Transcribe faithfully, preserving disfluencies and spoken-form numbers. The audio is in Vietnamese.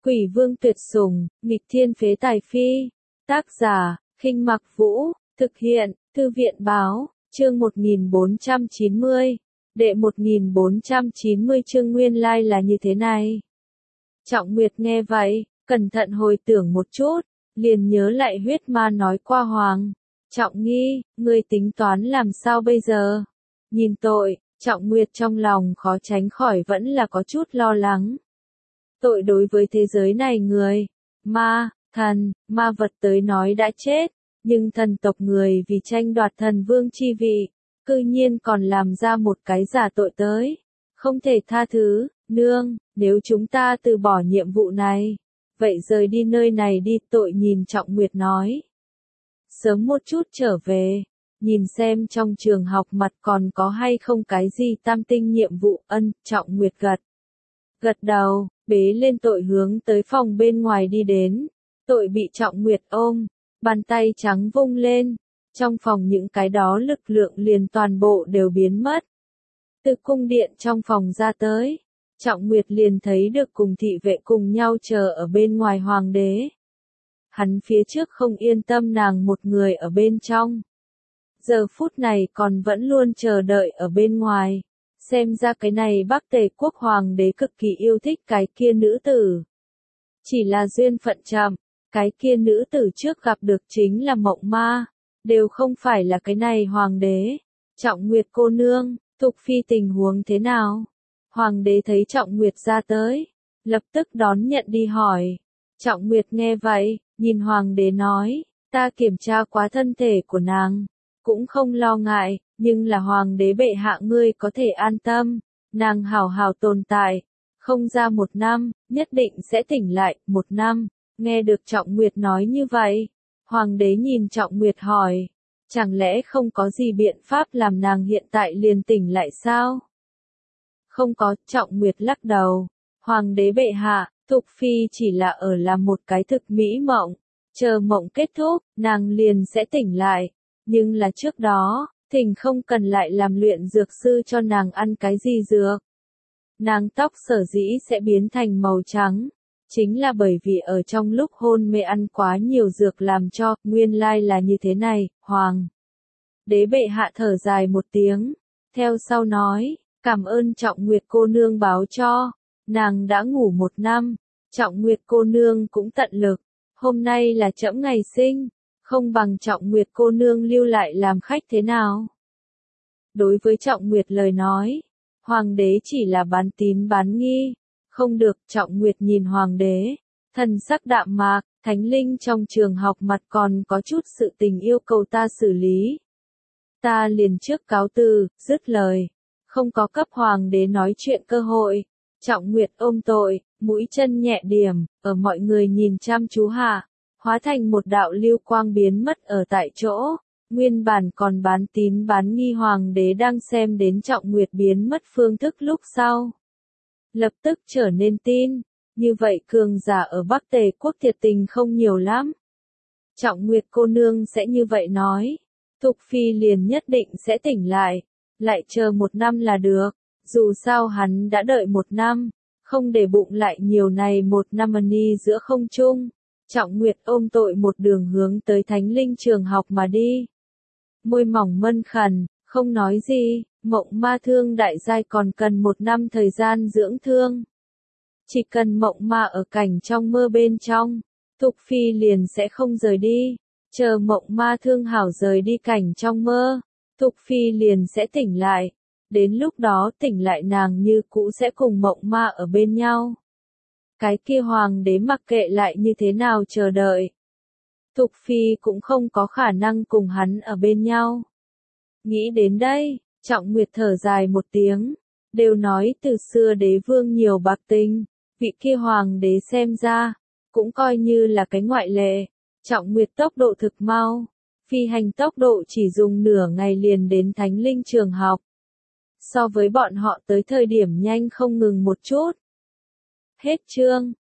Quỷ vương tuyệt sủng, nghịch thiên phế tài phi. Tác giả, Khinh Mặc Vũ, thực hiện, Thư viện báo, chương một nghìn bốn trăm chín mươi. Đệ một nghìn bốn trăm chín mươi chương nguyên lai là như thế này. Trọng Nguyệt nghe vậy, cẩn thận hồi tưởng một chút, liền nhớ lại huyết ma nói qua Hoàng. Trọng Nghi, ngươi tính toán làm sao bây giờ? Nhìn tội, Trọng Nguyệt trong lòng khó tránh khỏi vẫn là có chút lo lắng. Tội đối với thế giới này người, ma, thần, ma vật tới nói đã chết, nhưng thần tộc người vì tranh đoạt thần vương chi vị, cư nhiên còn làm ra một cái giả tội tới. Không thể tha thứ, nương, nếu chúng ta từ bỏ nhiệm vụ này, vậy rời đi nơi này đi. Tội nhìn Trọng Nguyệt nói. Sớm một chút trở về, nhìn xem trong trường học mặt còn có hay không cái gì tam tinh nhiệm vụ. Ân, Trọng Nguyệt gật. Gật đầu, bế lên tội hướng tới phòng bên ngoài đi đến. Tội bị Trọng Nguyệt ôm, bàn tay trắng vung lên, trong phòng những cái đó lực lượng liền toàn bộ đều biến mất. Từ cung điện trong phòng ra tới, Trọng Nguyệt liền thấy được cùng thị vệ cùng nhau chờ ở bên ngoài hoàng đế. Hắn phía trước không yên tâm nàng một người ở bên trong. Giờ phút này còn vẫn luôn chờ đợi ở bên ngoài. Xem ra cái này Bắc Tề quốc hoàng đế cực kỳ yêu thích cái kia nữ tử. Chỉ là duyên phận chậm, cái kia nữ tử trước gặp được chính là Mộng Ma, đều không phải là cái này hoàng đế. Trọng Nguyệt cô nương, Thục Phi tình huống thế nào? Hoàng đế thấy Trọng Nguyệt ra tới, lập tức đón nhận đi hỏi. Trọng Nguyệt nghe vậy, nhìn hoàng đế nói, ta kiểm tra quá thân thể của nàng, cũng không lo ngại, nhưng là hoàng đế bệ hạ ngươi có thể an tâm, nàng hảo hảo tồn tại, không ra một năm, nhất định sẽ tỉnh lại. Một năm, nghe được Trọng Nguyệt nói như vậy, hoàng đế nhìn Trọng Nguyệt hỏi, chẳng lẽ không có gì biện pháp làm nàng hiện tại liền tỉnh lại sao? Không có. Trọng Nguyệt lắc đầu, hoàng đế bệ hạ, Thục Phi chỉ là ở làm một cái thực mỹ mộng, chờ mộng kết thúc, nàng liền sẽ tỉnh lại, nhưng là trước đó, thỉnh không cần lại làm luyện dược sư cho nàng ăn cái gì dược. Nàng tóc sở dĩ sẽ biến thành màu trắng, chính là bởi vì ở trong lúc hôn mê ăn quá nhiều dược làm cho. Nguyên lai là như thế này. Hoàng đế bệ hạ thở dài một tiếng, theo sau nói, cảm ơn Trọng Nguyệt cô nương báo cho, nàng đã ngủ một năm, Trọng Nguyệt cô nương cũng tận lực, hôm nay là trẫm ngày sinh, không bằng Trọng Nguyệt cô nương lưu lại làm khách thế nào? Đối với Trọng Nguyệt lời nói, hoàng đế chỉ là bán tín bán nghi. Không được. Trọng Nguyệt nhìn hoàng đế, thần sắc đạm mạc, thánh linh trong trường học mặt còn có chút sự tình yêu cầu ta xử lý. Ta liền trước cáo từ. Dứt lời, không có cấp hoàng đế nói chuyện cơ hội. Trọng Nguyệt ôm tội, mũi chân nhẹ điểm, ở mọi người nhìn chăm chú hạ, hóa thành một đạo lưu quang biến mất ở tại chỗ. Nguyên bản còn bán tín bán nghi hoàng đế đang xem đến Trọng Nguyệt biến mất phương thức lúc sau, lập tức trở nên tin. Như vậy cường giả ở Bắc Tề quốc thiệt tình không nhiều lắm. Trọng Nguyệt cô nương sẽ như vậy nói, Thục Phi liền nhất định sẽ tỉnh lại, lại chờ một năm là được. Dù sao hắn đã đợi một năm, không để bụng lại nhiều này một năm ni giữa không trung. Trọng Nguyệt ôm tội một đường hướng tới thánh linh trường học mà đi. Môi mỏng mân khẩn, không nói gì. Mộng Ma thương đại giai còn cần một năm thời gian dưỡng thương. Chỉ cần Mộng Ma ở cảnh trong mơ bên trong, Thục Phi liền sẽ không rời đi. Chờ Mộng Ma thương hảo rời đi cảnh trong mơ, Thục Phi liền sẽ tỉnh lại. Đến lúc đó tỉnh lại nàng như cũ sẽ cùng Mộng Ma ở bên nhau. Cái kia hoàng đế mặc kệ lại như thế nào chờ đợi, Thục Phi cũng không có khả năng cùng hắn ở bên nhau. Nghĩ đến đây, Trọng Nguyệt thở dài một tiếng, đều nói từ xưa đế vương nhiều bạc tình, vị kia hoàng đế xem ra, cũng coi như là cái ngoại lệ. Trọng Nguyệt tốc độ thực mau, phi hành tốc độ chỉ dùng nửa ngày liền đến thánh linh trường học. So với bọn họ tới thời điểm nhanh không ngừng một chút. Hết chương.